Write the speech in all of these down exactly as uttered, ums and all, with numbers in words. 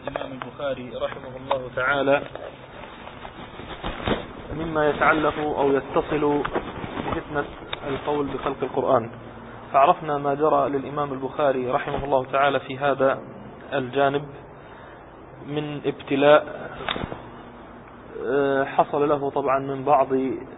الإمام البخاري رحمه الله تعالى مما يتعلق أو يتصل بفتنة القول بخلق القرآن. فعرفنا ما جرى للإمام البخاري رحمه الله تعالى في هذا الجانب من ابتلاء حصل له طبعا من بعض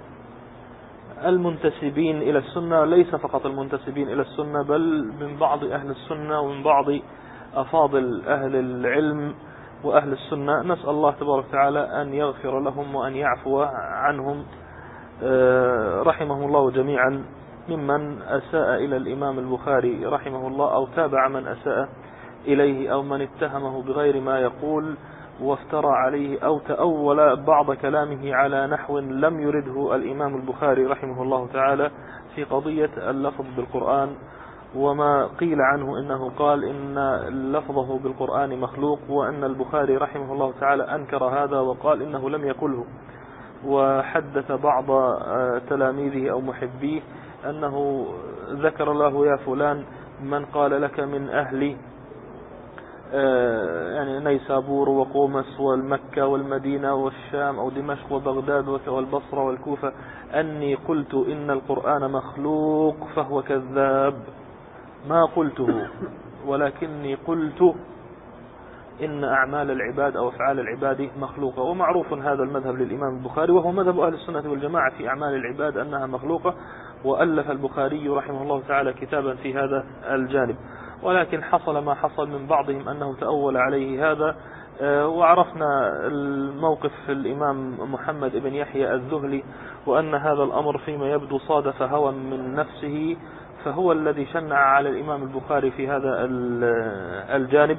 المنتسبين إلى السنة، ليس فقط المنتسبين إلى السنة بل من بعض أهل السنة ومن بعض أفاضل أهل العلم وأهل السنة. نسأل الله تبارك وتعالى أن يغفر لهم وأن يعفو عنهم رحمه الله جميعا، ممن أساء إلى الإمام البخاري رحمه الله أو تابع من أساء إليه أو من اتهمه بغير ما يقول وافترى عليه أو تأول بعض كلامه على نحو لم يرده الإمام البخاري رحمه الله تعالى في قضية اللفظ بالقرآن، وما قيل عنه إنه قال إن لفظه بالقرآن مخلوق، وأن البخاري رحمه الله تعالى أنكر هذا وقال إنه لم يقله، وحدث بعض تلاميذه أو محبيه أنه ذكر له يا فلان من قال لك من أهل يعني نيسابور وقومس والمكة والمدينة والشام أو دمشق وبغداد والبصرة والكوفة أني قلت إن القرآن مخلوق فهو كذاب، ما قلته ولكني قلت إن أعمال العباد أو أفعال العباد مخلوقة. ومعروف هذا المذهب للإمام البخاري، وهو مذهب أهل السنة والجماعة في أعمال العباد أنها مخلوقة، وألف البخاري رحمه الله تعالى كتابا في هذا الجانب. ولكن حصل ما حصل من بعضهم أنه تأول عليه هذا، وعرفنا الموقف الإمام محمد بن يحيى الذهلي، وأن هذا الأمر فيما يبدو صادف هوى من نفسه، فهو الذي شنع على الإمام البخاري في هذا الجانب،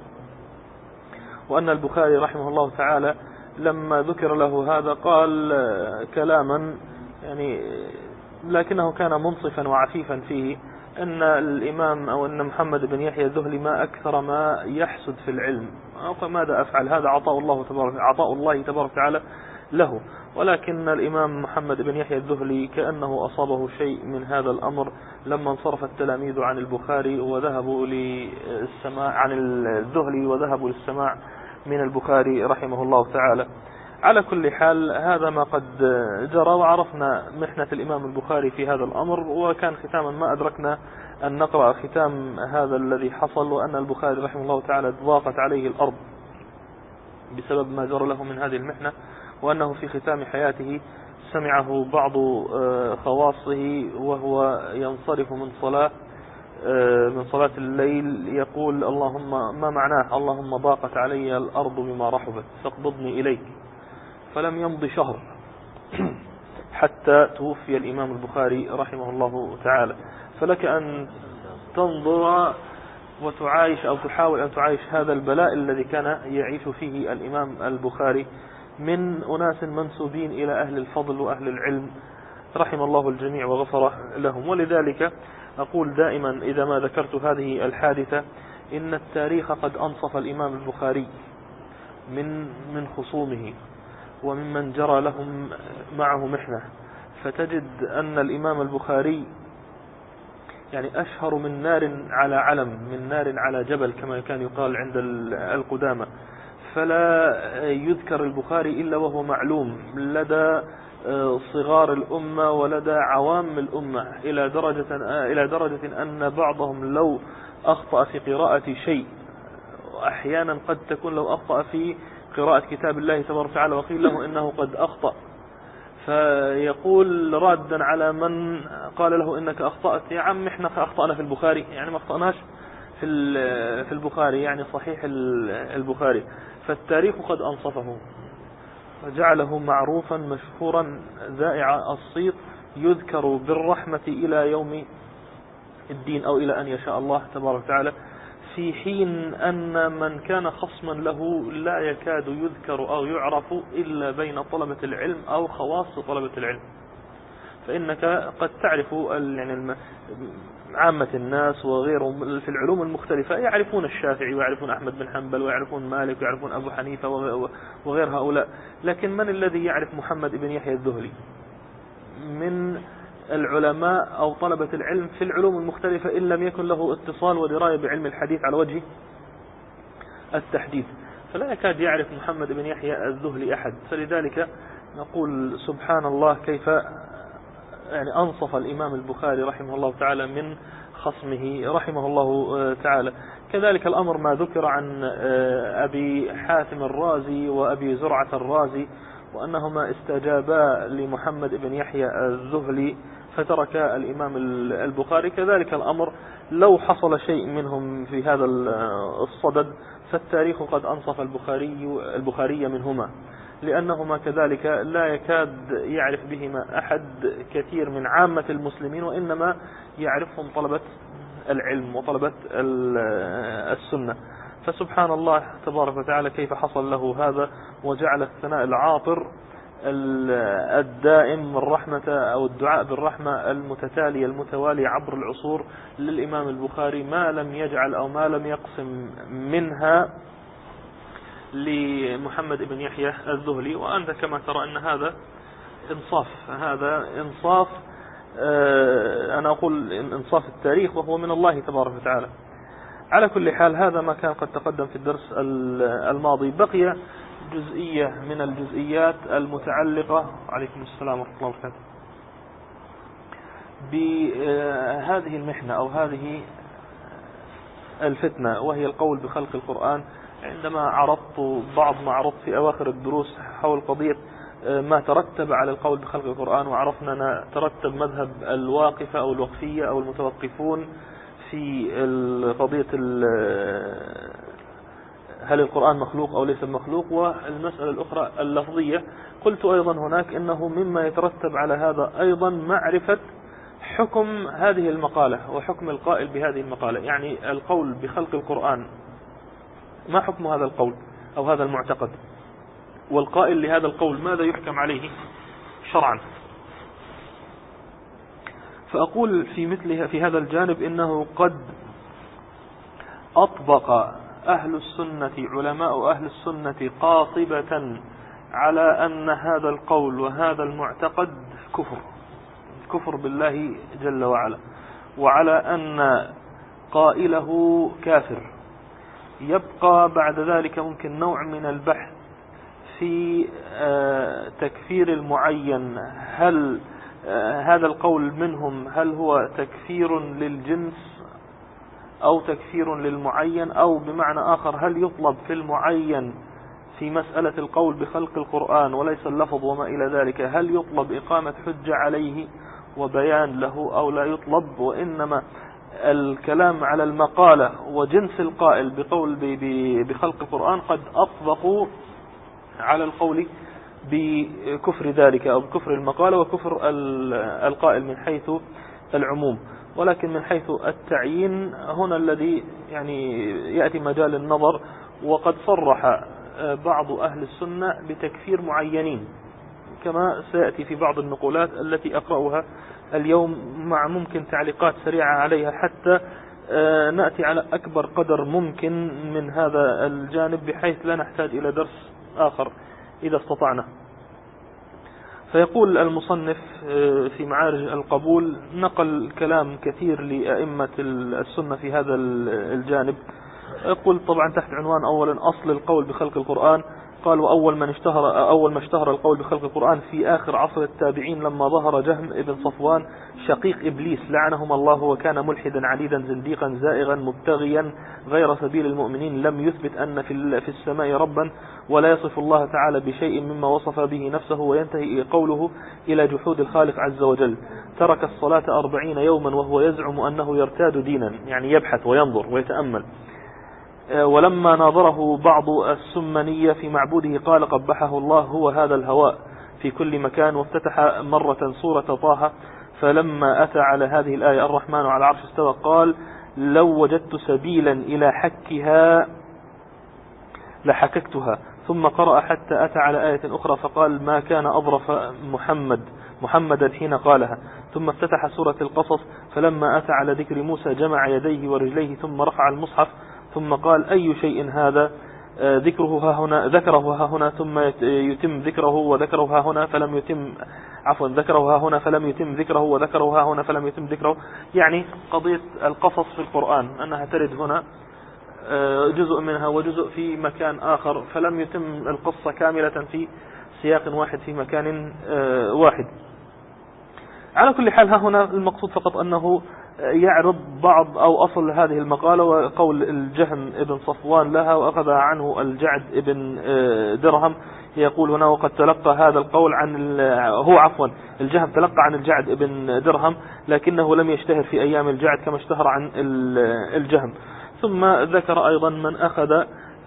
وأن البخاري رحمه الله تعالى لما ذكر له هذا قال كلاما يعني لكنه كان منصفا وعفيفا فيه، أن الإمام أو أن محمد بن يحيى الذهلي ما أكثر ما يحسد في العلم، ماذا أفعل، هذا عطاء الله تبارك عطاء الله تبارك وتعالى له. ولكن الإمام محمد بن يحيى الذهلي كأنه أصابه شيء من هذا الأمر لما انصرف التلاميذ عن البخاري وذهبوا للسماع عن الذهلي وذهبوا للسماع من البخاري رحمه الله تعالى. على كل حال هذا ما قد جرى، وعرفنا محنة الإمام البخاري في هذا الأمر، وكان ختاما ما أدركنا أن نقرأ ختام هذا الذي حصل، وأن البخاري رحمه الله تعالى ضاقت عليه الأرض بسبب ما جرى له من هذه المحنة، وأنه في ختام حياته سمعه بعض خواصه وهو ينصرف من صلاة من صلاة الليل يقول اللهم ما معناه اللهم ضاقت علي الأرض بما رحبت فاقبضني إليك. فلم يمضي شهر حتى توفي الإمام البخاري رحمه الله تعالى. فلك أن تنظر وتعايش أو تحاول أن تعايش هذا البلاء الذي كان يعيش فيه الإمام البخاري من أناس منسوبين إلى أهل الفضل وأهل العلم رحم الله الجميع وغفر لهم. ولذلك أقول دائما إذا ما ذكرت هذه الحادثة إن التاريخ قد أنصف الإمام البخاري من من خصومه وممن جرى لهم معه محنة، فتجد أن الإمام البخاري يعني أشهر من نار على علم، من نار على جبل كما كان يقال عند القدامى، فلا يذكر البخاري إلا وهو معلوم لدى صغار الأمة ولدى عوام الأمة، إلى درجة إلى درجة أن بعضهم لو أخطأ في قراءة شيء، أحيانا قد تكون لو أخطأ في قراءة كتاب الله تبارك وتعالى وقيل له إنه قد أخطأ، فيقول رادا على من قال له إنك أخطأت، يا عم إحنا أخطأنا في البخاري، يعني ما أخطأناش في في البخاري يعني صحيح البخاري. فالتاريخ قد أنصفه وجعله معروفا مشهورا ذائع الصيت يذكر بالرحمة إلى يوم الدين أو إلى أن يشاء الله تبارك وتعالى، في حين أن من كان خصما له لا يكاد يذكر أو يعرف إلا بين طلبة العلم أو خواص طلبة العلم. فإنك قد تعرف يعني عامة الناس وغيرهم في العلوم المختلفة يعرفون الشافعي ويعرفون أحمد بن حنبل ويعرفون مالك ويعرفون أبو حنيفة وغير هؤلاء، لكن من الذي يعرف محمد بن يحيى الذهلي من العلماء أو طلبة العلم في العلوم المختلفة إن لم يكن له اتصال ودراية بعلم الحديث على وجه التحديد؟ فلا يكاد يعرف محمد بن يحيى الذهلي أحد. فلذلك نقول سبحان الله كيف يعني أنصف الإمام البخاري رحمه الله تعالى من خصمه رحمه الله تعالى. كذلك الأمر ما ذكر عن أبي حاتم الرازي وأبي زرعة الرازي وأنهما استجابا لمحمد بن يحيى الذهلي فترك الإمام البخاري. كذلك الأمر لو حصل شيء منهم في هذا الصدد فالتاريخ قد أنصف البخاري البخاري منهما، لأنهما كذلك لا يكاد يعرف بهما أحد كثير من عامة المسلمين، وإنما يعرفهم طلبة العلم وطلبة السنة. فسبحان الله تبارك وتعالى كيف حصل له هذا، وجعل الثناء العاطر الدائم الرحمة أو الدعاء بالرحمة المتتالي المتوالي عبر العصور للإمام البخاري ما لم يجعل أو ما لم يقسم منها لمحمد بن يحيى الذهلي. وأنت كما ترى أن هذا إنصاف، هذا إنصاف أنا أقول إنصاف التاريخ وهو من الله تبارك وتعالى. على كل حال هذا ما كان قد تقدم في الدرس الماضي. بقي جزئية من الجزئيات المتعلقة عليكم السلام ورحمة الله وبركاته بهذه المحنة أو هذه الفتنة، وهي القول بخلق القرآن. عندما عرضت بعض ما عرضت في أواخر الدروس حول قضية ما ترتب على القول بخلق القرآن، وعرفنا أن ترتب مذهب الواقفة أو الوقفية أو المتوقفون في قضية هل القرآن مخلوق أو ليس مخلوق، والمسألة الأخرى اللفظية. قلت أيضا هناك إنه مما يترتب على هذا أيضا معرفة حكم هذه المقالة وحكم القائل بهذه المقالة. يعني القول بخلق القرآن ما حكم هذا القول أو هذا المعتقد، والقائل لهذا القول ماذا يحكم عليه شرعا. فأقول في مثلها في هذا الجانب إنه قد أطبق أهل السنة علماء أهل السنة قاطبة على أن هذا القول وهذا المعتقد كفر كفر بالله جل وعلا، وعلى أن قائله كافر. يبقى بعد ذلك ممكن نوع من البحث في تكفير المعين. هل هذا القول منهم هل هو تكفير للجنس أو تكفير للمعين، أو بمعنى آخر هل يطلب في المعين في مسألة القول بخلق القرآن وليس اللفظ وما إلى ذلك، هل يطلب إقامة حجة عليه وبيان له أو لا يطلب، وإنما الكلام على المقالة وجنس القائل بقول بخلق القرآن قد أطبقوا على القول بكفر ذلك أو بكفر المقالة وكفر القائل من حيث العموم. ولكن من حيث التعيين هنا الذي يعني يأتي مجال النظر. وقد صرح بعض أهل السنة بتكفير معينين كما سيأتي في بعض النقولات التي أقرأها اليوم، مع ممكن تعليقات سريعة عليها حتى نأتي على أكبر قدر ممكن من هذا الجانب بحيث لا نحتاج إلى درس آخر إذا استطعنا. فيقول المصنف في معارج القبول نقل كلام كثير لأئمة السنة في هذا الجانب. يقول طبعا تحت عنوان أولا أصل القول بخلق القرآن. قال وأول من اشتهر أول ما اشتهر القول بخلق القرآن في آخر عصر التابعين لما ظهر جهم ابن صفوان شقيق إبليس لعنهما الله، وكان ملحدا عنيدا زنديقا زائغا مبتغيا غير سبيل المؤمنين، لم يثبت أن في في السماء ربا ولا يصف الله تعالى بشيء مما وصف به نفسه، وينتهي قوله إلى جحود الخالق عز وجل. ترك الصلاة أربعين يوما وهو يزعم أنه يرتاد دينا، يعني يبحث وينظر ويتأمل. ولما ناظره بعض السمنية في معبوده قال قبحه الله هو هذا الهواء في كل مكان. وافتتح مرة سورة طه فلما أتى على هذه الآية الرحمن على العرش استوى قال لو وجدت سبيلا إلى حكها لحككتها. ثم قرأ حتى أتى على آية أخرى فقال ما كان أظرف محمد محمدا حين قالها. ثم افتتح سورة القصص فلما أتى على ذكر موسى جمع يديه ورجليه ثم رفع المصحف ثم قال أي شيء هذا ذكره ها هنا ذكره ها هنا ثم يتم ذكره وذكره ها هنا فلم يتم عفوا ذكره ها هنا فلم يتم ذكره وذكره ها هنا فلم يتم ذكره. يعني قضية القصص في القرآن أنها ترد هنا جزء منها وجزء في مكان آخر، فلم يتم القصة كاملة في سياق واحد في مكان واحد. على كل حال ها هنا المقصود فقط أنه يعرض بعض أو أصل هذه المقالة وقول الجهم ابن صفوان لها، وأخذها عنه الجعد ابن درهم. يقول هنا: وقد تلقى هذا القول عن هو عفوا الجهم تلقى عن الجعد ابن درهم، لكنه لم يشتهر في أيام الجعد كما اشتهر عن الجهم. ثم ذكر أيضا من أخذ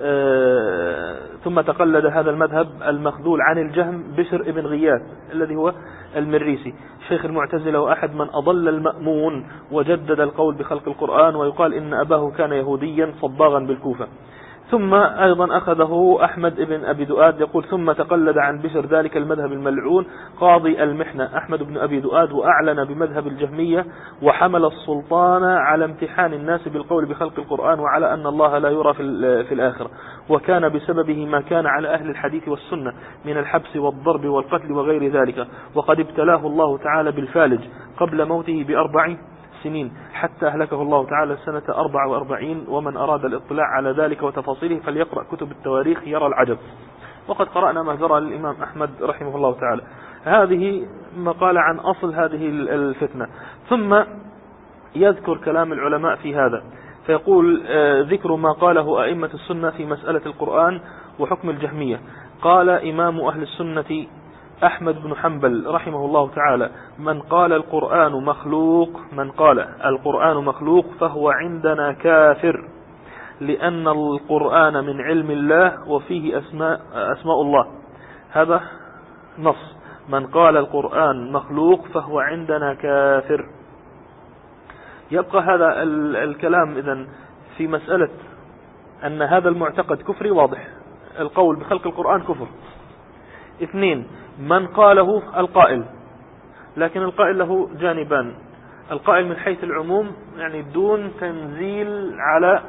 ثم تقلد هذا المذهب المخذول عن الجهم بشر ابن غياث الذي هو المريسي شيخ المعتزلة وأحد من أضل المأمون وجدد القول بخلق القرآن، ويقال إن أباه كان يهوديا صباغا بالكوفة. ثم أيضا أخذه أحمد بن أبي دؤاد، يقول: ثم تقلد عن بشر ذلك المذهب الملعون قاضي المحنة أحمد بن أبي دؤاد، وأعلن بمذهب الجهمية، وحمل السلطان على امتحان الناس بالقول بخلق القرآن وعلى أن الله لا يرى في الآخرة، وكان بسببه ما كان على أهل الحديث والسنة من الحبس والضرب والقتل وغير ذلك، وقد ابتلاه الله تعالى بالفالج قبل موته بأربع سنين حتى أهلكه الله تعالى سنة أربع وأربعين. ومن أراد الاطلاع على ذلك وتفاصيله فليقرأ كتب التواريخ يرى العجب. وقد قرأنا ما جرى للإمام أحمد رحمه الله تعالى. هذه مقالة عن أصل هذه الفتنة. ثم يذكر كلام العلماء في هذا، فيقول: ذكر ما قاله أئمة السنة في مسألة القرآن وحكم الجهمية. قال إمام أهل السنة أحمد بن حنبل رحمه الله تعالى: من قال القرآن مخلوق من قال القرآن مخلوق فهو عندنا كافر، لأن القرآن من علم الله وفيه أسماء, أسماء الله. هذا نص: من قال القرآن مخلوق فهو عندنا كافر. يبقى هذا الكلام إذن في مسألة أن هذا المعتقد كفري واضح، القول بخلق القرآن كفر. اثنين: من قاله القائل، لكن القائل له جانبان: القائل من حيث العموم يعني دون تنزيل على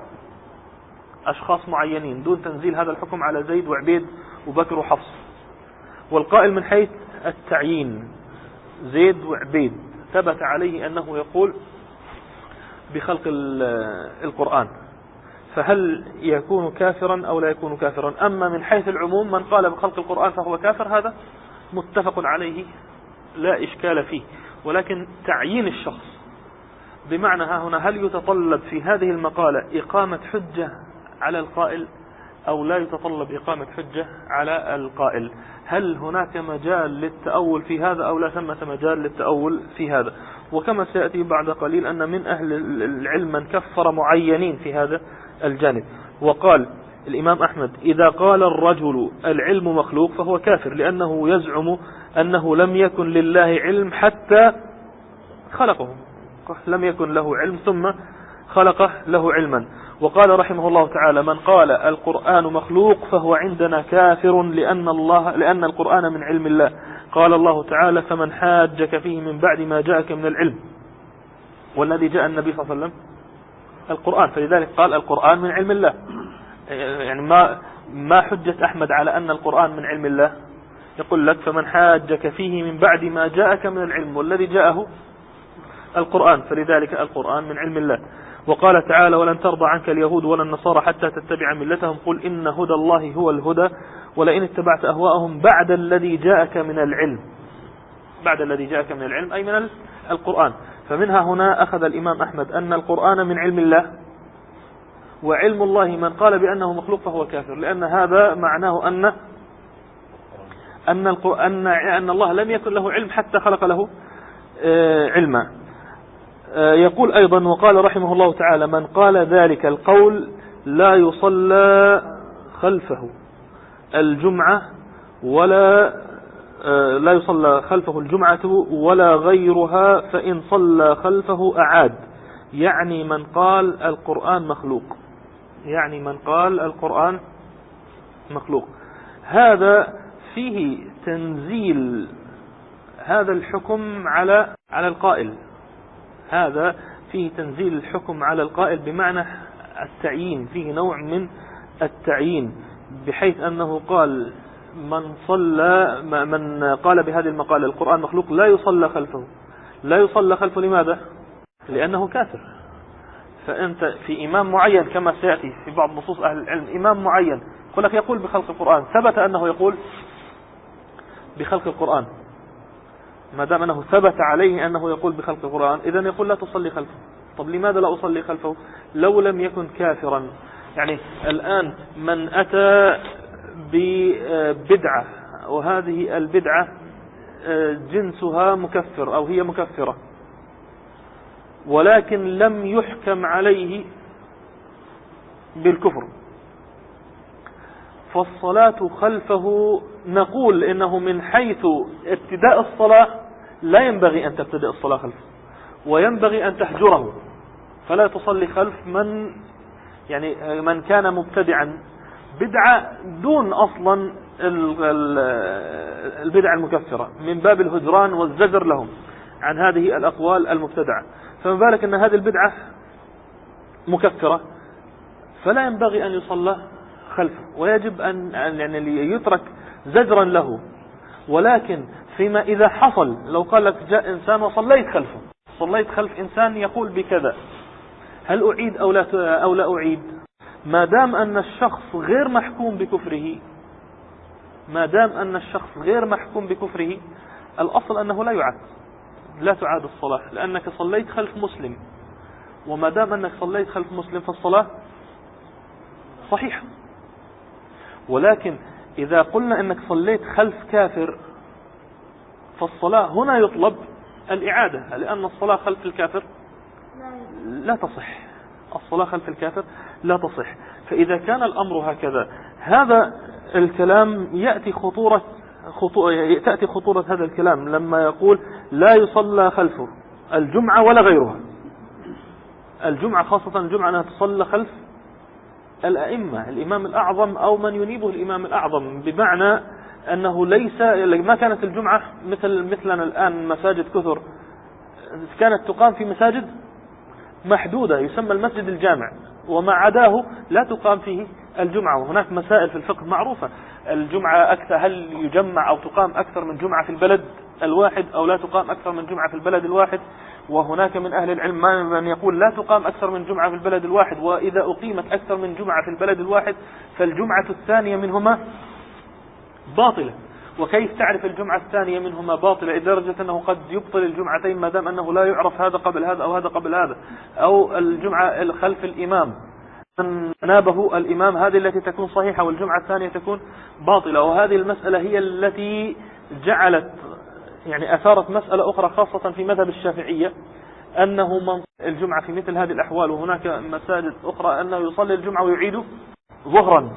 أشخاص معينين، دون تنزيل هذا الحكم على زيد وعبيد وبكر وحفص. والقائل من حيث التعيين: زيد وعبيد ثبت عليه أنه يقول بخلق القرآن، فهل يكون كافرا أو لا يكون كافرا؟ أما من حيث العموم من قال بخلق القرآن فهو كافر، هذا متفق عليه لا إشكال فيه. ولكن تعيين الشخص بمعنى ها هنا هل يتطلب في هذه المقالة إقامة حجة على القائل أو لا يتطلب إقامة حجة على القائل؟ هل هناك مجال للتأول في هذا أو لا ثمة مجال للتأول في هذا؟ وكما سيأتي بعد قليل أن من أهل العلم من كفر معينين في هذا الجانب. وقال الإمام أحمد: إذا قال الرجل العلم مخلوق فهو كافر، لأنه يزعم أنه لم يكن لله علم حتى خلقه، لم يكن له علم ثم خلقه له علما. وقال رحمه الله تعالى: من قال القرآن مخلوق فهو عندنا كافر، لأن الله لأن القرآن من علم الله. قال الله تعالى: فمن حاجك فيه من بعد ما جاءك من العلم. والذي جاء النبي صلى الله عليه وسلم القرآن، فلذلك قال القرآن من علم الله. يعني ما ما حجة أحمد على أن القرآن من علم الله؟ يقول لك: فمن حاجك فيه من بعد ما جاءك من العلم، والذي جاءه القرآن، فلذلك القرآن من علم الله. وقال تعالى: ولن ترضى عنك اليهود ولا النصارى حتى تتبع ملتهم، قل إن هدى الله هو الهدى ولئن اتبعت أهواءهم بعد الذي جاءك من العلم. بعد الذي جاءك من العلم أي من القرآن. فمنها هنا أخذ الإمام أحمد أن القرآن من علم الله، وعلم الله من قال بأنه مخلوق فهو كافر، لأن هذا معناه أن أن أن أن الله لم يكن له علم حتى خلق له علما. يقول أيضا: وقال رحمه الله تعالى: من قال ذلك القول لا يصلى خلفه الجمعة ولا لا يصلى خلفه الجمعة ولا غيرها، فإن صلى خلفه أعاد. يعني من قال القرآن مخلوق، يعني من قال القرآن مخلوق. هذا فيه تنزيل هذا الحكم على على القائل، هذا فيه تنزيل الحكم على القائل بمعنى التعيين، فيه نوع من التعيين، بحيث أنه قال: من صلى من قال بهذه المقالة القرآن مخلوق لا يصلى خلفه. لا يصلى خلفه لماذا؟ لأنه كافر. فأنت في إمام معين كما سيأتي في بعض نصوص أهل العلم، إمام معين يقول لك يقول بخلق القرآن، ثبت أنه يقول بخلق القرآن، ما دام أنه ثبت عليه أنه يقول بخلق القرآن إذن يقول لا تصلي خلفه. طب لماذا لا أصلي خلفه لو لم يكن كافرا؟ يعني الآن من أتى ببدعة وهذه البدعة جنسها مكفر أو هي مكفرة، ولكن لم يحكم عليه بالكفر، فالصلاة خلفه نقول إنه من حيث ابتداء الصلاة لا ينبغي أن تبتدئ الصلاة خلفه، وينبغي أن تحجره، فلا تصلي خلف من يعني من كان مبتدعا بدعة دون أصلا البدع المكفرة، من باب الهجران والزجر لهم عن هذه الأقوال المبتدعة. فما بالك أن هذه البدعة مكفرة، فلا ينبغي أن يصلى خلفه، ويجب أن يعني يترك زجرا له. ولكن فيما إذا حصل لو قال لك جاء إنسان وصليت خلفه، صليت خلف إنسان يقول بكذا، هل أعيد أو لا أو لا أعيد؟ ما دام أن الشخص غير محكوم بكفره، ما دام أن الشخص غير محكوم بكفره الأصل أنه لا يعاد، لا تعاد الصلاة، لأنك صليت خلف مسلم، وما دام أنك صليت خلف مسلم فالصلاة صحيحة. ولكن إذا قلنا أنك صليت خلف كافر فالصلاة هنا يطلب الإعادة، لأن الصلاة خلف الكافر لا تصح، الصلاة خلف الكافر لا تصح. فإذا كان الأمر هكذا، هذا الكلام يأتي خطورة خطو... تأتي خطورة هذا الكلام لما يقول لا يصلى خلفه الجمعة ولا غيرها. الجمعة خاصة الجمعة أنها تصلى خلف الأئمة، الإمام الأعظم أو من ينيبه الإمام الأعظم، بمعنى أنه ليس ما كانت الجمعة مثل مثلنا الآن مساجد كثر، كانت تقام في مساجد محدودة يسمى المسجد الجامع، وما عداه لا تقام فيه الجمعة. وهناك مسائل في الفقه معروفة، الجمعة أكثر هل يجمع أو تقام أكثر من جمعة في البلد الواحد أو لا تقام أكثر من جمعة في البلد الواحد. وهناك من أهل العلم من يقول لا تقام أكثر من جمعة في البلد الواحد، وإذا أقيمت أكثر من جمعة في البلد الواحد فالجمعة الثانية منهما باطلة. وكيف تعرف الجمعة الثانية منهما باطلة؟ لدرجة أنه قد يبطل الجمعتين ما دام أنه لا يعرف هذا قبل هذا أو هذا قبل هذا، أو الجمعة خلف الإمام من نابه الإمام هذه التي تكون صحيحة والجمعة الثانية تكون باطلة. وهذه المسألة هي التي جعلت يعني أثارت مسألة أخرى خاصة في مذهب الشافعية، أنه من الجمعة في مثل هذه الأحوال، وهناك مساجد أخرى أنه يصلي الجمعة ويعيد ظهرا،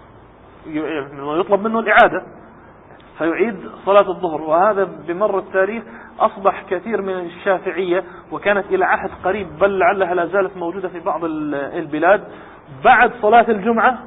يطلب منه الإعادة فيعيد صلاة الظهر. وهذا بمر التاريخ أصبح كثير من الشافعية، وكانت إلى عهد قريب بل لعلها لا زالت موجودة في بعض البلاد، بعد صلاة الجمعة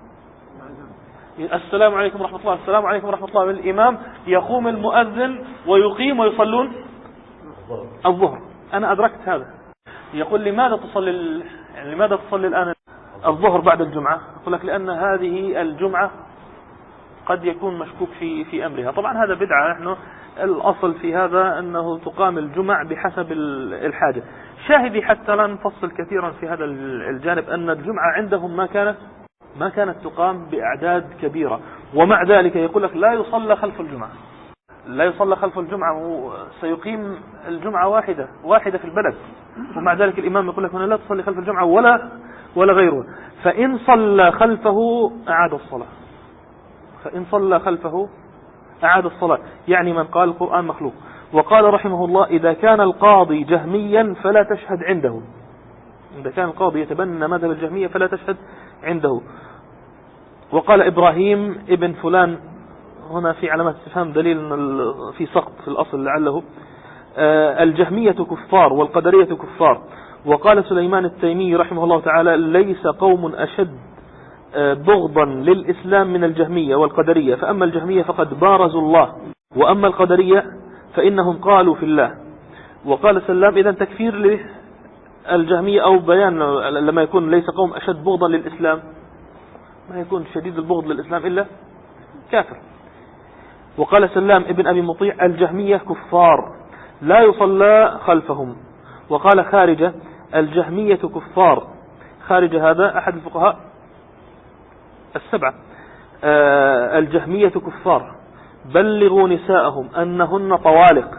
السلام عليكم ورحمة الله السلام عليكم ورحمة الله والإمام يقوم المؤذن ويقيم ويصلون الظهر. أنا أدركت هذا. يقول لماذا تصلي يعني لماذا تصلي الآن الظهر بعد الجمعة؟ أقول لك لأن هذه الجمعة قد يكون مشكوك في في أمرها. طبعا هذا بدعة، نحن الأصل في هذا أنه تقام الجمع بحسب الحاجة. شاهدي حتى لا نفصل كثيرا في هذا الجانب أن الجمعة عندهم ما كانت ما كانت تقام بأعداد كبيرة، ومع ذلك يقول لك لا يصلى خلف الجمعة، لا يصلى خلف الجمعة، سيقيم الجمعة واحدة واحدة في البلد، ومع ذلك الإمام يقول لك هنا لا تصلي خلف الجمعة ولا ولا غيره. فإن صلى خلفه أعاد الصلاة، فإن صلى خلفه أعاد الصلاة، يعني من قال القرآن مخلوق. وقال رحمه الله إذا كان القاضي جهميا فلا تشهد عنده، إذا كان القاضي يتبنى مذهب الجهمية فلا تشهد عنده. وقال إبراهيم ابن فلان، هنا في علامات استفهام دليل في سقط في الأصل لعله، الجهمية كفار والقدرية كفار. وقال سليمان التيمي رحمه الله تعالى ليس قوم أشد بغضا للإسلام من الجهمية والقدرية، فأما الجهمية فقد بارزوا الله، وأما القدرية فإنهم قالوا في الله. وقال سلام إذن تكفير للجهمية أو بيان لما يكون ليس قوم أشد بغضا للإسلام، ما يكون شديد البغض للإسلام إلا كافر. وقال سلام ابن أبي مطيع الجهمية كفار لا يصلى خلفهم. وقال خارجة الجهمية كفار. خارج هذا أحد الفقهاء السبعة. آه الجهمية كفار بلغوا نساءهم أنهن طوالق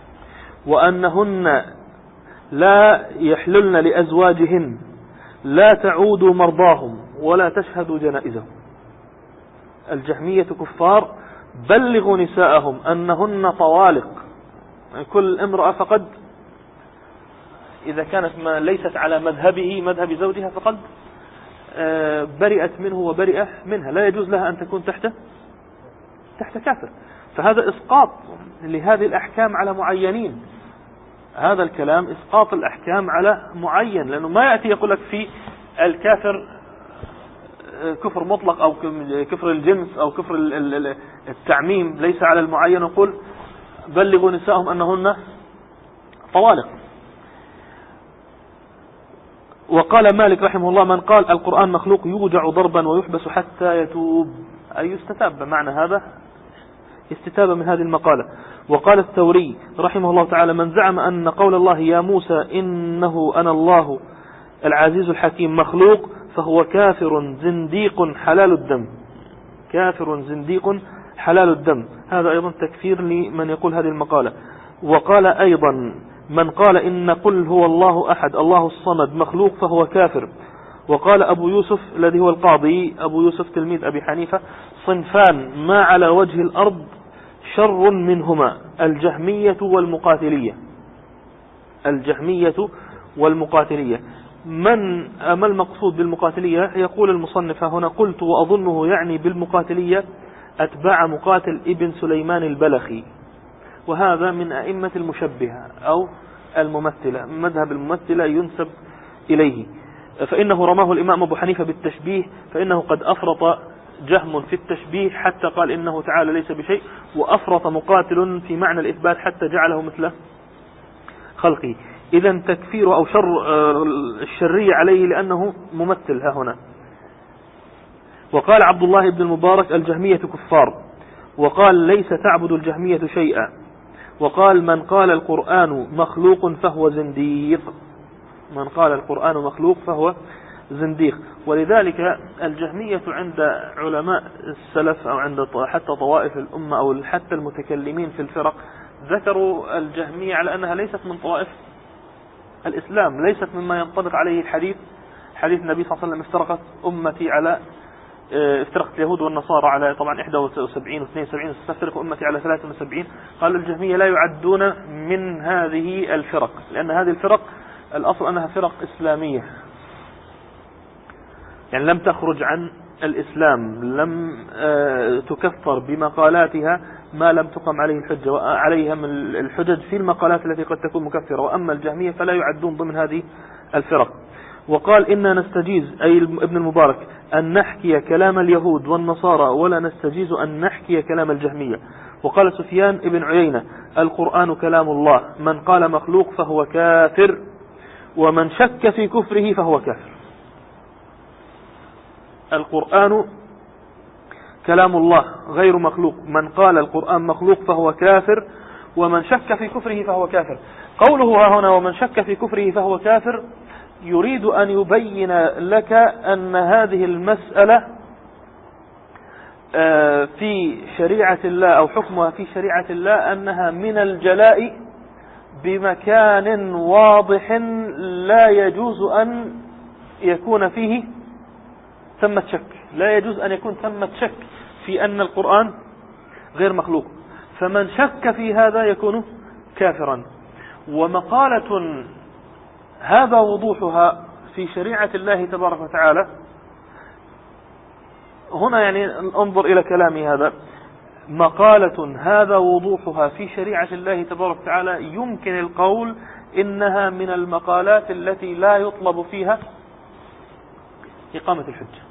وأنهن لا يحللن لأزواجهن لا تعودوا مرضاهم ولا تشهدوا جنائزهم. الجهمية كفار بلغوا نساءهم أنهن طوالق، كل امرأة فقد إذا كانت ما ليست على مذهبه مذهب زوجها فقد برئت منه وبرئة منها، لا يجوز لها أن تكون تحت تحت كافر. فهذا إسقاط لهذه الأحكام على معينين، هذا الكلام إسقاط الأحكام على معين، لأنه ما يأتي يقول لك في الكافر كفر مطلق أو كفر الجنس أو كفر التعميم ليس على المعين، يقول بلغوا نساءهم أنهن طوالق. وقال مالك رحمه الله: من قال القرآن مخلوق يوجع ضربا ويحبس حتى يتوب، أي يستتاب، بمعنى هذا استتاب من هذه المقالة. وقال الثوري رحمه الله تعالى: من زعم أن قول الله يا موسى إنه أنا الله العزيز الحكيم مخلوق فهو كافر زنديق حلال الدم. كافر زنديق حلال الدم، هذا أيضا تكفير لمن يقول هذه المقالة. وقال أيضا: من قال إن قل هو الله أحد الله الصمد مخلوق فهو كافر. وقال أبو يوسف الذي هو القاضي أبو يوسف تلميذ أبي حنيفة: صنفان ما على وجه الأرض شر منهما الجهمية والمقاتلية. الجهمية والمقاتلية. من ما المقصود بالمقاتلية؟ يقول المصنف هنا: قلت وأظنه يعني بالمقاتلية أتباع مقاتل ابن سليمان البلخي، وهذا من أئمة المشبهة أو الممثلة، مذهب الممثلة ينسب إليه، فإنه رماه الإمام أبو حنيفة بالتشبيه، فإنه قد أفرط جهم في التشبيه حتى قال إنه تعالى ليس بشيء، وأفرط مقاتل في معنى الإثبات حتى جعله مثل خلقه. إذا تكفير أو شر الشرية عليه لأنه ممثل ها هنا. وقال عبد الله بن المبارك: الجهمية كفار. وقال: ليس تعبد الجهمية شيئا. وقال: من قال القرآن مخلوق فهو زنديق. من قال القرآن مخلوق فهو زنديق. ولذلك الجهمية عند علماء السلف أو عند حتى طوائف الأمة أو حتى المتكلمين في الفرق ذكروا الجهمية على أنها ليست من طوائف الإسلام، ليست مما ينطبق عليه الحديث حديث النبي صلى الله عليه وسلم: افترقت أمتي على افترقت اليهود والنصارى على طبعا واحد وسبعين واثنين وسبعين، ستفترق أمتي على ثلاثة وسبعين. قال الجهمية لا يعدون من هذه الفرق، لأن هذه الفرق الأصل أنها فرق إسلامية، يعني لم تخرج عن الإسلام، لم تكفر بمقالاتها ما لم تقم عليه الحجة، وعليها من الحجج في المقالات التي قد تكون مكفرة. وأما الجهمية فلا يعدون ضمن هذه الفرق. وقال: إنا نستجيز، أي ابن المبارك، أن نحكي كلام اليهود والنصارى ولا نستجيز أن نحكي كلام الجهمية. وقال سفيان ابن عيينة: القرآن كلام الله، من قال مخلوق فهو كافر، ومن شك في كفره فهو كافر. القرآن كلام الله غير مخلوق، من قال القرآن مخلوق فهو كافر، ومن شك في كفره فهو كافر. قوله هنا ومن شك في كفره فهو كافر يريد أن يبين لك أن هذه المسألة في شريعة الله أو حكمها في شريعة الله أنها من الجلاء بمكان واضح لا يجوز أن يكون فيه ثمة شك، لا يجوز أن يكون ثمة شك في أن القرآن غير مخلوق، فمن شك في هذا يكون كافرا. ومقالة هذا وضوحها في شريعة الله تبارك وتعالى، هنا يعني انظر إلى كلامي هذا: مقالة هذا وضوحها في شريعة الله تبارك وتعالى يمكن القول إنها من المقالات التي لا يطلب فيها إقامة الحجة،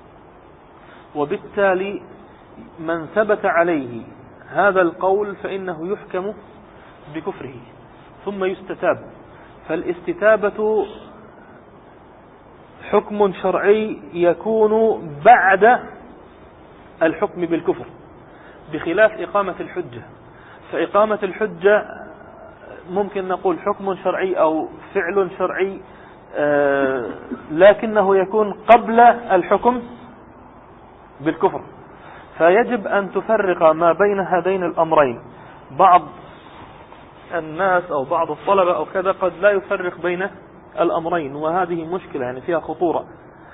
وبالتالي من ثبت عليه هذا القول فإنه يحكم بكفره ثم يستتاب. فالاستتابة حكم شرعي يكون بعد الحكم بالكفر، بخلاف إقامة الحجة. فإقامة الحجة ممكن نقول حكم شرعي أو فعل شرعي لكنه يكون قبل الحكم بالكفر. فيجب أن تفرق ما بين هذين الأمرين. بعض الناس أو بعض الطلبة أو كذا قد لا يفرق بين الأمرين، وهذه مشكلة يعني فيها خطورة.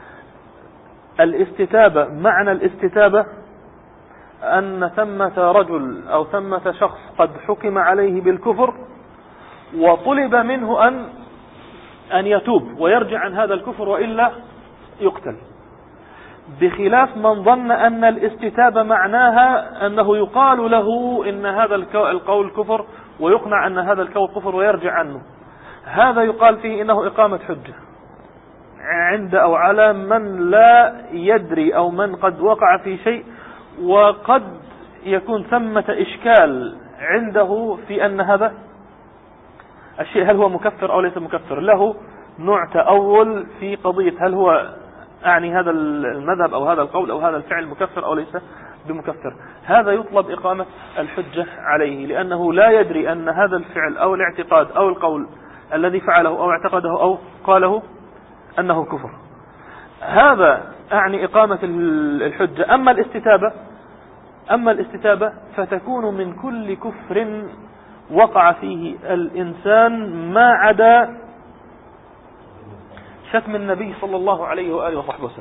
الاستتابة، معنى الاستتابة أن ثمة رجل أو ثمة شخص قد حكم عليه بالكفر وطلب منه أن أن يتوب ويرجع عن هذا الكفر وإلا يقتل، بخلاف من ظن أن الاستتابة معناها أنه يقال له إن هذا القول كفر ويقنع أن هذا القول كفر ويرجع عنه. هذا يقال فيه إنه إقامة حجة عند أو على من لا يدري أو من قد وقع في شيء وقد يكون ثمة إشكال عنده في أن هذا الشيء هل هو مكفر أو ليس مكفر. له نوع تأول في قضية هل هو أعني هذا المذهب أو هذا القول أو هذا الفعل مكفر أو ليس بمكفر. هذا يطلب إقامة الحجة عليه، لأنه لا يدري أن هذا الفعل أو الاعتقاد أو القول الذي فعله أو اعتقده أو قاله أنه كفر. هذا أعني إقامة الحجة. أما الاستتابة أما الاستتابة فتكون من كل كفر وقع فيه الإنسان ما عدا شتم النبي صلى الله عليه وآله وصحبه وسلم،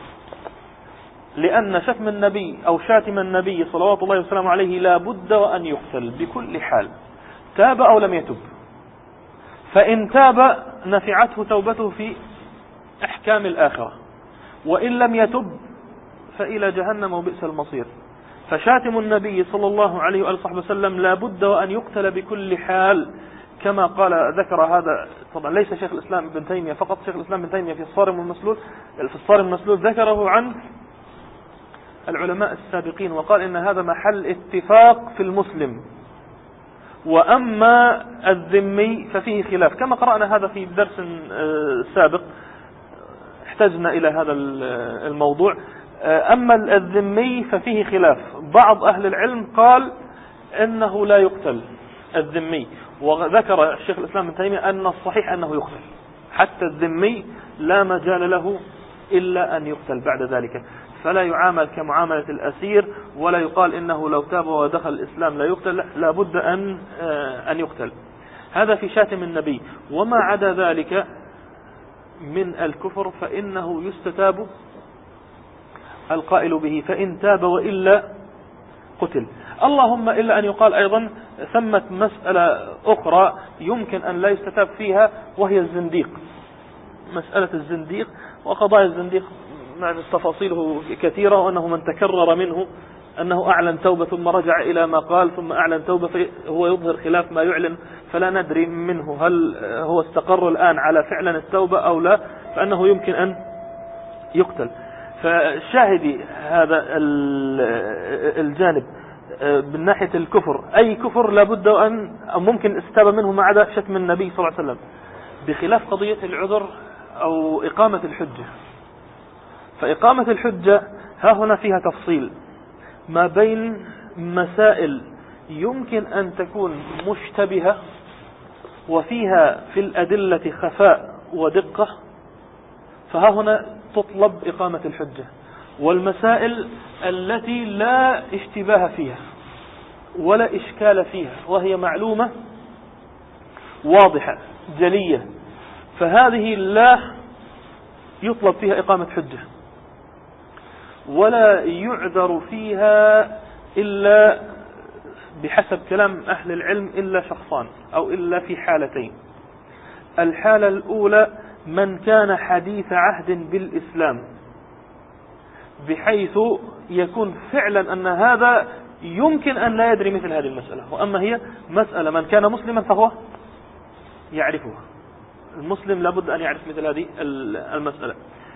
لأن شتم النبي أو شاتم النبي صلوات الله وسلامه عليه لا بد وأن يقتل بكل حال، تاب أو لم يتب. فإن تاب نفعته توبته في أحكام الآخرة، وإن لم يتب فإلى جهنم وبئس المصير. فشاتم النبي صلى الله عليه وآله وصحبه وسلم لا بد وأن يقتل بكل حال، كما قال ذكر هذا طبعا ليس شيخ الإسلام ابن تيمية فقط، شيخ الإسلام ابن تيمية في الصارم المسلول في الصارم المسلول ذكره عن العلماء السابقين وقال إن هذا محل اتفاق في المسلم. وأما الذمي ففيه خلاف، كما قرأنا هذا في درس سابق احتجنا إلى هذا الموضوع. أما الذمي ففيه خلاف، بعض أهل العلم قال إنه لا يقتل الذمي، وذكر الشيخ الإسلام ابن تيمية أن الصحيح أنه يقتل، حتى الذمي لا مجال له إلا أن يقتل بعد ذلك، فلا يعامل كمعاملة الأسير، ولا يقال إنه لو تاب ودخل الإسلام لا يقتل، لا بد أن أن يقتل. هذا في شاتم النبي. وما عدا ذلك من الكفر فإنه يستتاب القائل به، فإن تاب وإلا قتل. اللهم إلا أن يقال أيضا ثمة مسألة أخرى يمكن أن لا يستتاب فيها، وهي الزنديق. مسألة الزنديق وقضايا الزنديق مع تفاصيله كثيرة، وأنه من تكرر منه أنه أعلن توبة ثم رجع إلى ما قال ثم أعلن توبة، فهو يظهر خلاف ما يعلن، فلا ندري منه هل هو استقر الآن على فعلا التوبة أو لا، فأنه يمكن أن يقتل. فشاهدي هذا الجانب من ناحية الكفر، أي كفر لابد أن ممكن استتاب منه ما عدا شتم النبي صلى الله عليه وسلم، بخلاف قضية العذر أو إقامة الحجة. فإقامة الحجة ها هنا فيها تفصيل ما بين مسائل يمكن أن تكون مشتبهة وفيها في الأدلة خفاء ودقة، فها هنا تطلب إقامة الحجة، والمسائل التي لا اشتباه فيها ولا إشكال فيها وهي معلومة واضحة جلية، فهذه لا يطلب فيها إقامة حجة ولا يعذر فيها إلا بحسب كلام أهل العلم إلا شخصان أو إلا في حالتين. الحالة الأولى من كان حديث عهد بالإسلام، بحيث يكون فعلا أن هذا يمكن أن لا يدري مثل هذه المسألة. وأما هي مسألة من كان مسلما فهو يعرفها، المسلم لابد أن يعرف مثل هذه المسألة.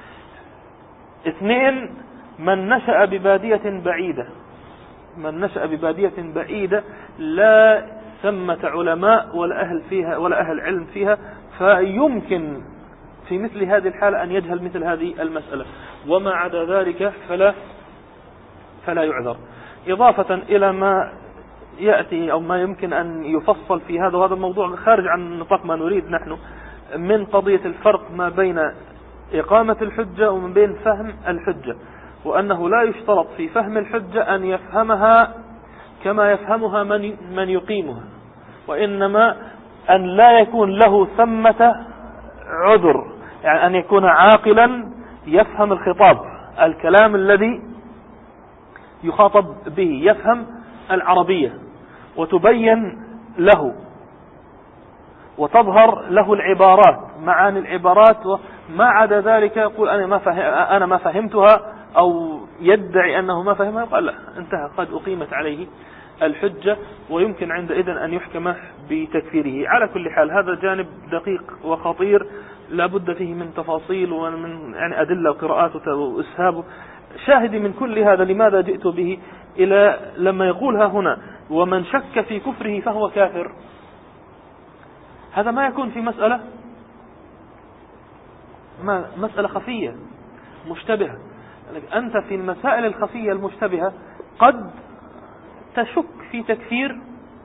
اثنين، من نشأ ببادية بعيدة، من نشأ ببادية بعيدة لا ثمة علماء ولا أهل فيها ولا أهل علم فيها، فيمكن في مثل هذه الحالة أن يجهل مثل هذه المسألة، وما عدا ذلك فلا فلا يعذر. إضافة إلى ما يأتي أو ما يمكن أن يفصل في هذا وهذا الموضوع خارج عن نطاق ما نريد نحن، من قضية الفرق ما بين إقامة الحجة ومن بين فهم الحجة، وأنه لا يشترط في فهم الحجة أن يفهمها كما يفهمها من من يقيمها، وإنما أن لا يكون له ثمة عذر، يعني أن يكون عاقلا يفهم الخطاب، الكلام الذي يخاطب به، يفهم العربية وتبين له وتظهر له العبارات، معاني العبارات، وما عدا ذلك يقول أنا ما فهم أنا ما فهمتها، أو يدعي أنه ما فهمها، قال لا، انتهى، قد أقيمت عليه الحجة، ويمكن عندئذ أن يحكم بتكفيره. على كل حال هذا جانب دقيق وخطير لا بد فيه من تفاصيل ومن يعني أدلة وقراءات وإسهاب. شاهدي من كل هذا لماذا جئت به إلى لما يقولها هنا ومن شك في كفره فهو كافر. هذا ما يكون في مسألة ما مسألة خفية مشتبهة. أنت في المسائل الخفية المشتبهة قد تشك في تكفير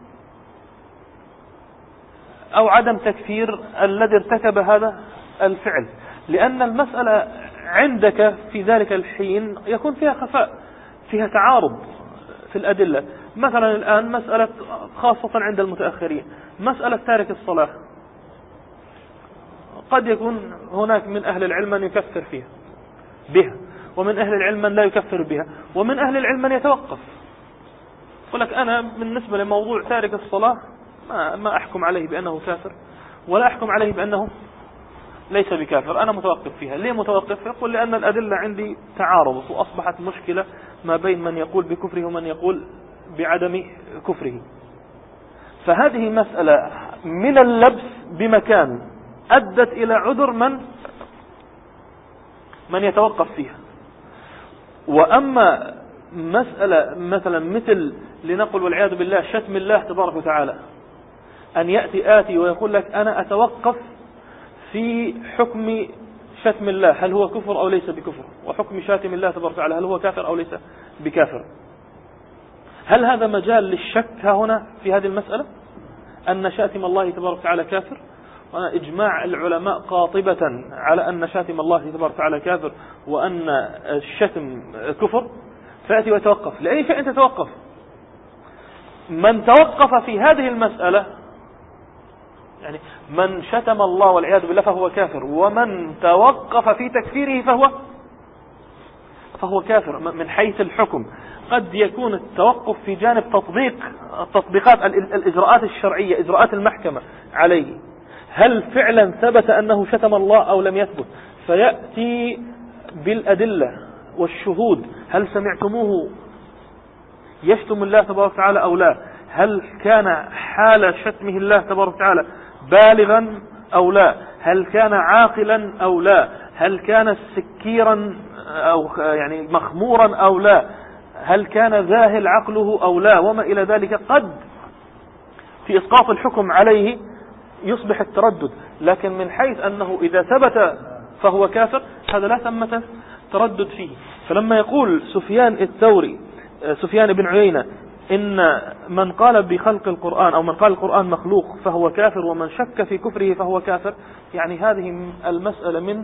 أو عدم تكفير الذي ارتكب هذا الفعل، لأن المسألة عندك في ذلك الحين يكون فيها خفاء، فيها تعارض في الأدلة. مثلا الآن مسألة خاصة عند المتأخرين، مسألة تارك الصلاة، قد يكون هناك من أهل العلم من يكفر فيها بها، ومن أهل العلم من لا يكفر بها، ومن أهل العلم من يتوقف، يقول لك أنا بالنسبة لموضوع تارك الصلاة ما, ما أحكم عليه بأنه كافر ولا أحكم عليه بأنه ليس بكافر، أنا متوقف فيها. ليه متوقف؟ يقول لأن الأدلة عندي تعارضت وأصبحت مشكلة ما بين من يقول بكفره ومن يقول بعدم كفره. فهذه مسألة من اللبس بمكان أدت إلى عذر من من يتوقف فيها. وأما مسألة مثلا مثل لنقل والعياذ بالله شتم الله تبارك وتعالى، أن يأتي آتي ويقول لك أنا أتوقف في حكم شتم الله هل هو كفر أو ليس بكفر، وحكم شاتم الله تبارك وتعالى هل هو كافر أو ليس بكافر. هل هذا مجال للشك هنا في هذه المسألة أن شاتم الله تبارك وتعالى كافر؟ وأنا إجماع العلماء قاطبة على أن شاتم الله تبارك وتعالى كافر وأن الشتم كفر، فأتي ويتوقف. لأي شيء أنت تتوقف؟ من توقف في هذه المسألة يعني من شتم الله والعياذ بالله فهو كافر، ومن توقف في تكفيره فهو فهو كافر من حيث الحكم. قد يكون التوقف في جانب تطبيق التطبيقات الإجراءات الشرعية، إجراءات المحكمة عليه، هل فعلا ثبت أنه شتم الله أو لم يثبت، فيأتي بالأدلة والشهود، هل سمعتموه يشتم الله تبارك وتعالى أو لا، هل كان حال شتمه الله تبارك وتعالى بالغا أو لا، هل كان عاقلا أو لا، هل كان سكيرا أو يعني مخمورا أو لا، هل كان ذاهل عقله أو لا، وما إلى ذلك. قد في إسقاط الحكم عليه يصبح التردد، لكن من حيث أنه إذا ثبت فهو كافر هذا لا ثمة تردد فيه. فلما يقول سفيان الثوري سفيان بن عيينة إن من قال بخلق القرآن أو من قال القرآن مخلوق فهو كافر، ومن شك في كفره فهو كافر، يعني هذه المسألة من